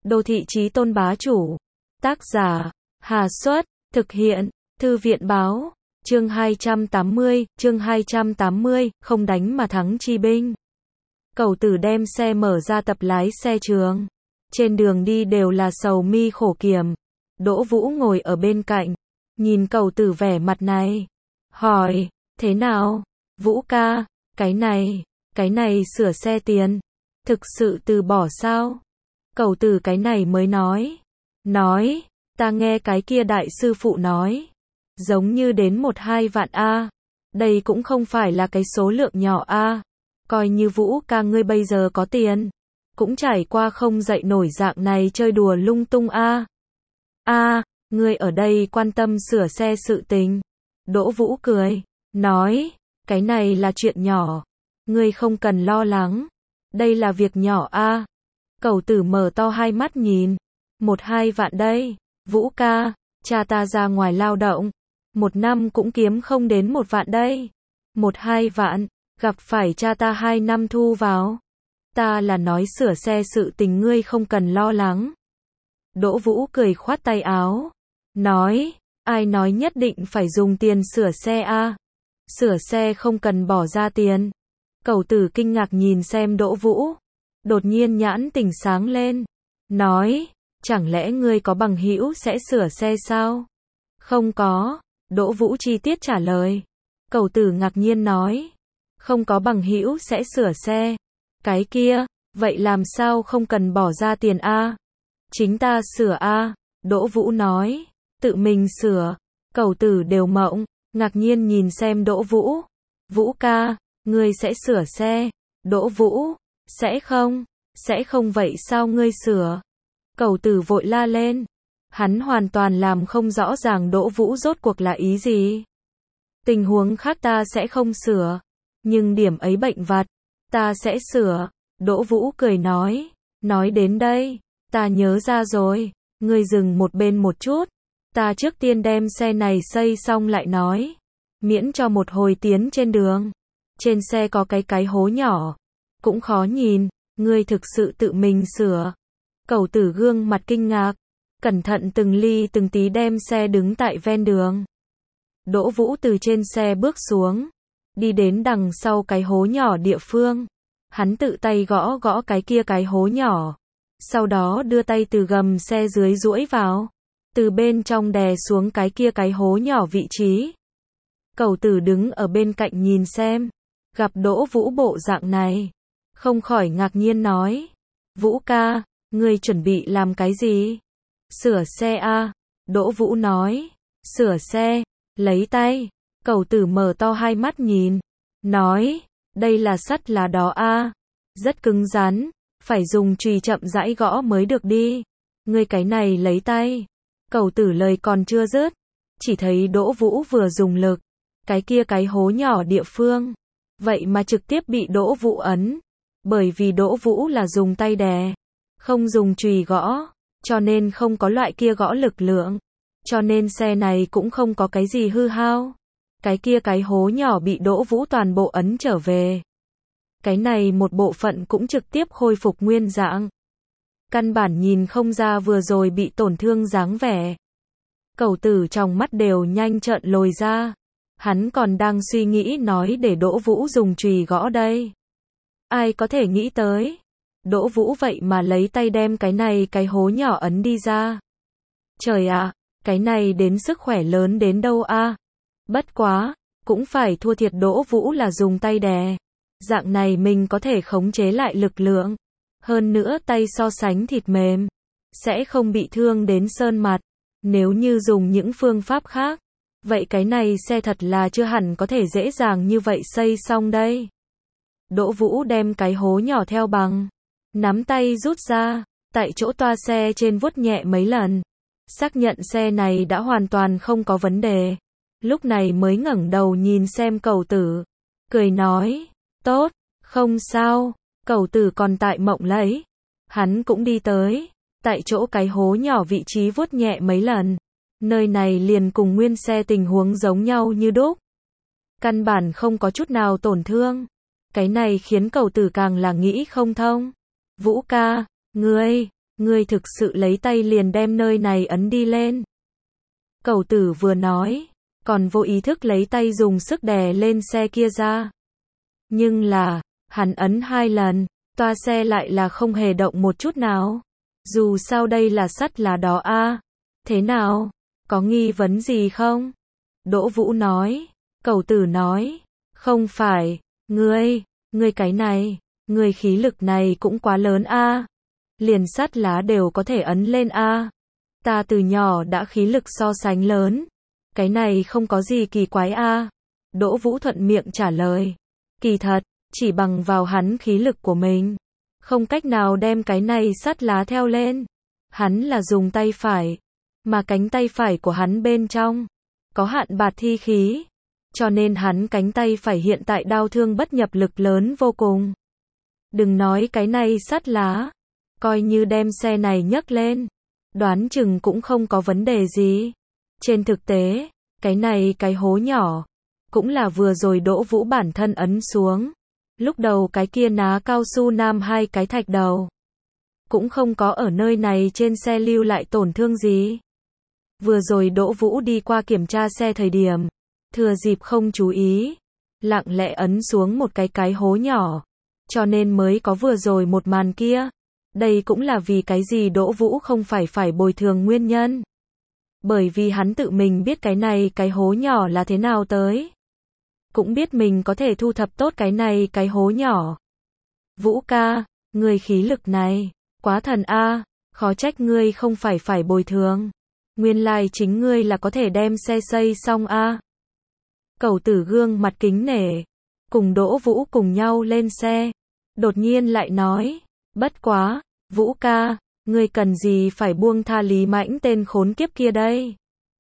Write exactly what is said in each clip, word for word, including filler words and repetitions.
Đô thị chí tôn bá chủ. Tác giả, Hà Xuất, thực hiện, Thư viện báo, chương hai trăm tám mươi, chương hai trăm tám mươi, không đánh mà thắng chi binh. Cẩu Tử đem xe mở ra tập lái xe trường. Trên đường đi đều là sầu mi khổ kiểm. Đỗ Vũ ngồi ở bên cạnh, nhìn Cẩu Tử vẻ mặt này, hỏi, thế nào, Vũ ca, cái này, cái này sửa xe tiền, thực sự từ bỏ sao? Cẩu Tử cái này mới nói, nói, ta nghe cái kia đại sư phụ nói, giống như đến một hai vạn a, đây cũng không phải là cái số lượng nhỏ a, coi như Vũ ca ngươi bây giờ có tiền, cũng trải qua không dậy nổi dạng này chơi đùa lung tung a. A, ngươi ở đây quan tâm sửa xe sự tình. Đỗ Vũ cười, nói, cái này là chuyện nhỏ, ngươi không cần lo lắng, đây là việc nhỏ a. Cẩu Tử mở to hai mắt nhìn, một hai vạn đây, Vũ ca, cha ta ra ngoài lao động, một năm cũng kiếm không đến một vạn đây, một hai vạn, gặp phải cha ta hai năm thu vào, ta là nói sửa xe sự tình ngươi không cần lo lắng. Đỗ Vũ cười khoát tay áo, nói, ai nói nhất định phải dùng tiền sửa xe a? Sửa xe không cần bỏ ra tiền. Cẩu Tử kinh ngạc nhìn xem Đỗ Vũ, đột nhiên nhãn tỉnh sáng lên, nói, chẳng lẽ ngươi có bằng hữu sẽ sửa xe sao? Không có, Đỗ Vũ chi tiết trả lời. Cẩu Tử ngạc nhiên nói, không có bằng hữu sẽ sửa xe. Cái kia, vậy làm sao không cần bỏ ra tiền a? Chính ta sửa a, Đỗ Vũ nói, tự mình sửa. Cẩu Tử đều mộng, ngạc nhiên nhìn xem Đỗ Vũ. Vũ ca, ngươi sẽ sửa xe? Đỗ Vũ, sẽ không, sẽ không vậy sao ngươi sửa? Cẩu Tử vội la lên. Hắn hoàn toàn làm không rõ ràng Đỗ Vũ rốt cuộc là ý gì. Tình huống khác ta sẽ không sửa, nhưng điểm ấy bệnh vặt, ta sẽ sửa. Đỗ Vũ cười nói, nói đến đây, ta nhớ ra rồi, ngươi dừng một bên một chút, ta trước tiên đem xe này xây xong lại nói, miễn cho một hồi tiến trên đường, trên xe có cái cái hố nhỏ, cũng khó nhìn, ngươi thực sự tự mình sửa. Cẩu Tử gương mặt kinh ngạc, cẩn thận từng ly từng tí đem xe đứng tại ven đường. Đỗ Vũ từ trên xe bước xuống, đi đến đằng sau cái hố nhỏ địa phương. Hắn tự tay gõ gõ cái kia cái hố nhỏ, sau đó đưa tay từ gầm xe dưới duỗi vào, từ bên trong đè xuống cái kia cái hố nhỏ vị trí. Cẩu Tử đứng ở bên cạnh nhìn xem, gặp Đỗ Vũ bộ dạng này, không khỏi ngạc nhiên nói, Vũ ca, ngươi chuẩn bị làm cái gì? Sửa xe a? Đỗ Vũ nói, sửa xe, lấy tay. Cẩu Tử mở to hai mắt nhìn, nói, đây là sắt là đó a, rất cứng rắn, phải dùng chùy chậm rãi gõ mới được đi. Ngươi cái này lấy tay. Cẩu Tử lời còn chưa dứt, chỉ thấy Đỗ Vũ vừa dùng lực, cái kia cái hố nhỏ địa phương, vậy mà trực tiếp bị Đỗ Vũ ấn, bởi vì Đỗ Vũ là dùng tay đè, không dùng chùy gõ, cho nên không có loại kia gõ lực lượng, cho nên xe này cũng không có cái gì hư hao. Cái kia cái hố nhỏ bị Đỗ Vũ toàn bộ ấn trở về. Cái này một bộ phận cũng trực tiếp khôi phục nguyên dạng. Căn bản nhìn không ra vừa rồi bị tổn thương dáng vẻ. Cẩu Tử trong mắt đều nhanh trợn lồi ra. Hắn còn đang suy nghĩ nói để Đỗ Vũ dùng chùy gõ đây. Ai có thể nghĩ tới. Đỗ Vũ vậy mà lấy tay đem cái này cái hố nhỏ ấn đi ra. Trời ạ, cái này đến sức khỏe lớn đến đâu a? Bất quá, cũng phải thua thiệt Đỗ Vũ là dùng tay đè. Dạng này mình có thể khống chế lại lực lượng. Hơn nữa tay so sánh thịt mềm, sẽ không bị thương đến sơn mặt. Nếu như dùng những phương pháp khác, vậy cái này xe thật là chưa hẳn có thể dễ dàng như vậy xây xong đây. Đỗ Vũ đem cái hố nhỏ theo bằng, nắm tay rút ra, tại chỗ toa xe trên vuốt nhẹ mấy lần. Xác nhận xe này đã hoàn toàn không có vấn đề. Lúc này mới ngẩng đầu nhìn xem Cẩu Tử, cười nói, tốt, không sao. Cẩu Tử còn tại mộng lấy, hắn cũng đi tới, tại chỗ cái hố nhỏ vị trí vuốt nhẹ mấy lần, nơi này liền cùng nguyên xe tình huống giống nhau như đúc, căn bản không có chút nào tổn thương. Cái này khiến Cẩu Tử càng là nghĩ không thông. Vũ ca, ngươi, Ngươi thực sự lấy tay liền đem nơi này ấn đi lên. Cẩu tử vừa nói, còn vô ý thức lấy tay dùng sức đè lên xe kia ra. Nhưng là, hắn ấn hai lần, toa xe lại là không hề động một chút nào. Dù sao đây là sắt lá đó a. Thế nào? Có nghi vấn gì không? Đỗ Vũ nói. Cẩu tử nói. Không phải. Ngươi, ngươi cái này, ngươi khí lực này cũng quá lớn a. Liền sắt lá đều có thể ấn lên a. Ta từ nhỏ đã khí lực so sánh lớn. Cái này không có gì kỳ quái a. Đỗ Vũ thuận miệng trả lời. Kỳ thật, chỉ bằng vào hắn khí lực của mình, không cách nào đem cái này sắt lá theo lên. Hắn là dùng tay phải, mà cánh tay phải của hắn bên trong có hạn bạt thi khí, cho nên hắn cánh tay phải hiện tại đau thương bất nhập lực lớn vô cùng. Đừng nói cái này sắt lá, coi như đem xe này nhấc lên, đoán chừng cũng không có vấn đề gì. Trên thực tế, cái này cái hố nhỏ cũng là vừa rồi Đỗ Vũ bản thân ấn xuống. Lúc đầu cái kia ná cao su nam hai cái thạch đầu cũng không có ở nơi này trên xe lưu lại tổn thương gì. Vừa rồi Đỗ Vũ đi qua kiểm tra xe thời điểm, thừa dịp không chú ý, lặng lẽ ấn xuống một cái cái hố nhỏ, cho nên mới có vừa rồi một màn kia. Đây cũng là vì cái gì Đỗ Vũ không phải phải bồi thường nguyên nhân. Bởi vì hắn tự mình biết cái này cái hố nhỏ là thế nào tới. Cũng biết mình có thể thu thập tốt cái này cái hố nhỏ. Vũ ca, ngươi khí lực này, quá thần a, khó trách ngươi không phải phải bồi thường. Nguyên lai chính ngươi là có thể đem xe xây xong a. Cẩu tử gương mặt kính nể, cùng Đỗ Vũ cùng nhau lên xe. Đột nhiên lại nói, bất quá, Vũ ca, ngươi cần gì phải buông tha Lý Mãnh tên khốn kiếp kia đây.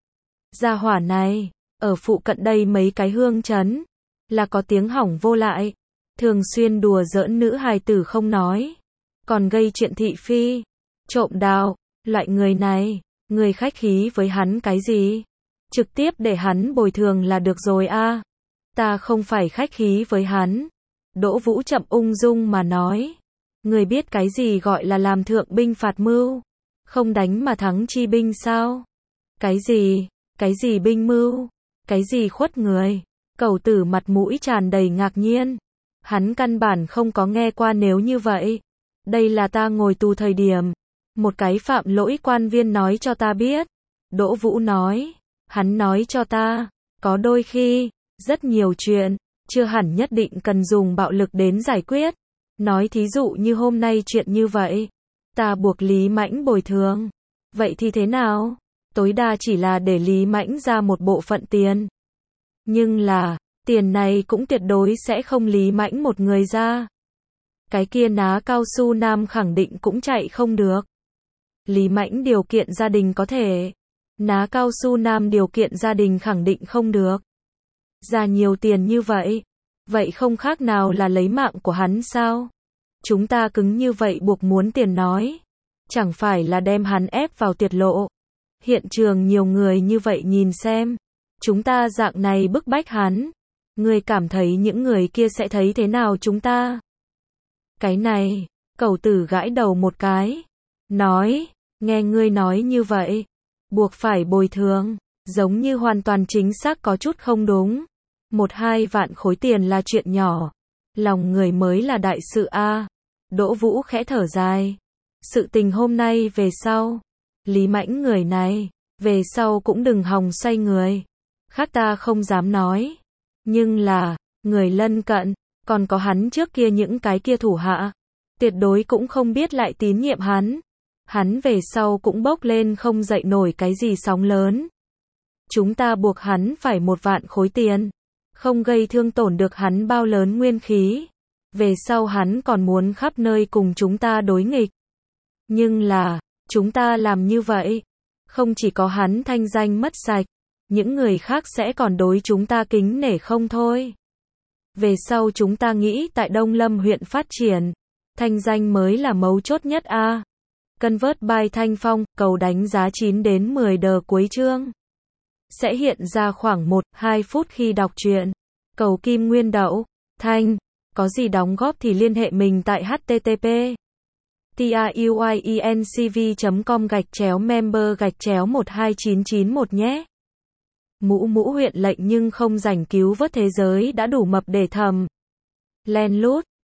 Gia hỏa này, ở phụ cận đây mấy cái hương trấn, là có tiếng hỏng vô lại, thường xuyên đùa giỡn nữ hài tử không nói, còn gây chuyện thị phi, trộm đạo, loại người này, người khách khí với hắn cái gì? Trực tiếp để hắn bồi thường là được rồi a. Ta không phải khách khí với hắn. Đỗ Vũ chậm ung dung mà nói. Người biết cái gì gọi là làm thượng binh phạt mưu? Không đánh mà thắng chi binh sao? Cái gì? Cái gì binh mưu? Cái gì khuất người? Cẩu tử mặt mũi tràn đầy ngạc nhiên. Hắn căn bản không có nghe qua nếu như vậy. Đây là ta ngồi tù thời điểm. Một cái phạm lỗi quan viên nói cho ta biết. Đỗ Vũ nói. Hắn nói cho ta. Có đôi khi, rất nhiều chuyện, chưa hẳn nhất định cần dùng bạo lực đến giải quyết. Nói thí dụ như hôm nay chuyện như vậy. Ta buộc Lý Mãnh bồi thường. Vậy thì thế nào? Tối đa chỉ là để Lý Mãnh ra một bộ phận tiền. Nhưng là, tiền này cũng tuyệt đối sẽ không Lý Mãnh một người ra. Cái kia ná cao su nam khẳng định cũng chạy không được. Lý Mãnh điều kiện gia đình có thể. Ná cao su nam điều kiện gia đình khẳng định không được. Ra nhiều tiền như vậy. Vậy không khác nào là lấy mạng của hắn sao? Chúng ta cứng như vậy buộc muốn tiền nói. Chẳng phải là đem hắn ép vào tuyệt lộ. Hiện trường nhiều người như vậy nhìn xem. Chúng ta dạng này bức bách hắn. Ngươi cảm thấy những người kia sẽ thấy thế nào chúng ta? Cái này, cẩu tử gãi đầu một cái. Nói, nghe ngươi nói như vậy. Buộc phải bồi thường. Giống như hoàn toàn chính xác có chút không đúng. Một hai vạn khối tiền là chuyện nhỏ. Lòng người mới là đại sự a. Đỗ Vũ khẽ thở dài. Sự tình hôm nay về sau. Lý Mãnh người này, về sau cũng đừng hòng xoay người. Khác ta không dám nói. Nhưng là, người lân cận, còn có hắn trước kia những cái kia thủ hạ. Tuyệt đối cũng không biết lại tín nhiệm hắn. Hắn về sau cũng bốc lên không dậy nổi cái gì sóng lớn. Chúng ta buộc hắn phải một vạn khối tiền. Không gây thương tổn được hắn bao lớn nguyên khí. Về sau hắn còn muốn khắp nơi cùng chúng ta đối nghịch. Nhưng là, chúng ta làm như vậy. Không chỉ có hắn thanh danh mất sạch. Những người khác sẽ còn đối chúng ta kính nể không thôi. Về sau chúng ta nghĩ tại Đông Lâm huyện phát triển. Thanh danh mới là mấu chốt nhất a. Convert by Thanh Phong, cầu đánh giá chín đến mười đờ cuối chương. Sẽ hiện ra khoảng một đến hai phút khi đọc truyện. Cầu kim nguyên đậu. Thanh, có gì đóng góp thì liên hệ mình tại h t t p tiuyiencv chấm com gạch chéo member gạch chéo một hai chín chín một nhé. Mũ mũ huyện lệnh nhưng không rảnh cứu vớt thế giới đã đủ mập để thầm. Len lút.